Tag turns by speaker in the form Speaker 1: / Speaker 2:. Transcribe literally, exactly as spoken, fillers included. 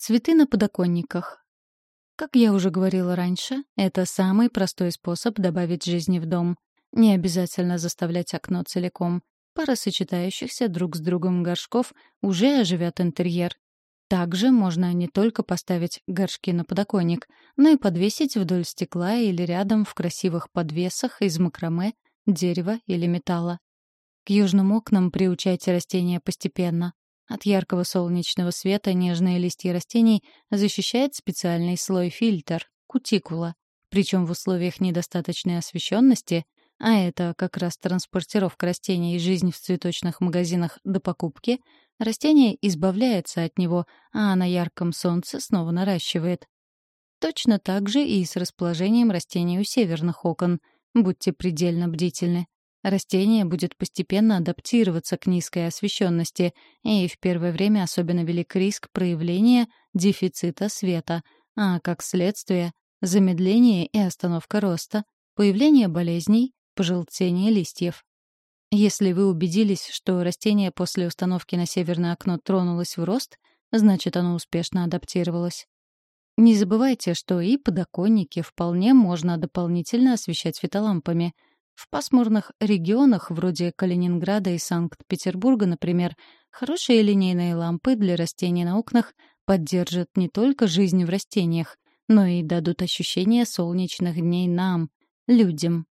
Speaker 1: Цветы на подоконниках. Как я уже говорила раньше, это самый простой способ добавить жизни в дом. Не обязательно заставлять окно целиком. Пара сочетающихся друг с другом горшков уже оживят интерьер. Также можно не только поставить горшки на подоконник, но и подвесить вдоль стекла или рядом в красивых подвесах из макраме, дерева или металла. К южным окнам приучайте растения постепенно. От яркого солнечного света нежные листья растений защищает специальный слой-фильтр — кутикула. Причем в условиях недостаточной освещенности, а это как раз транспортировка растений и жизнь в цветочных магазинах до покупки, растение избавляется от него, а на ярком солнце снова наращивает. Точно так же и с расположением растений у северных окон. Будьте предельно бдительны. Растение будет постепенно адаптироваться к низкой освещенности, и в первое время особенно велик риск проявления дефицита света, а как следствие — замедление и остановка роста, появление болезней, пожелтение листьев. Если вы убедились, что растение после установки на северное окно тронулось в рост, значит, оно успешно адаптировалось. Не забывайте, что и подоконники вполне можно дополнительно освещать фитолампами. В пасмурных регионах, вроде Калининграда и Санкт-Петербурга, например, хорошие линейные лампы для растений на окнах поддержат не только жизнь в растениях, но и дадут ощущение солнечных дней нам, людям.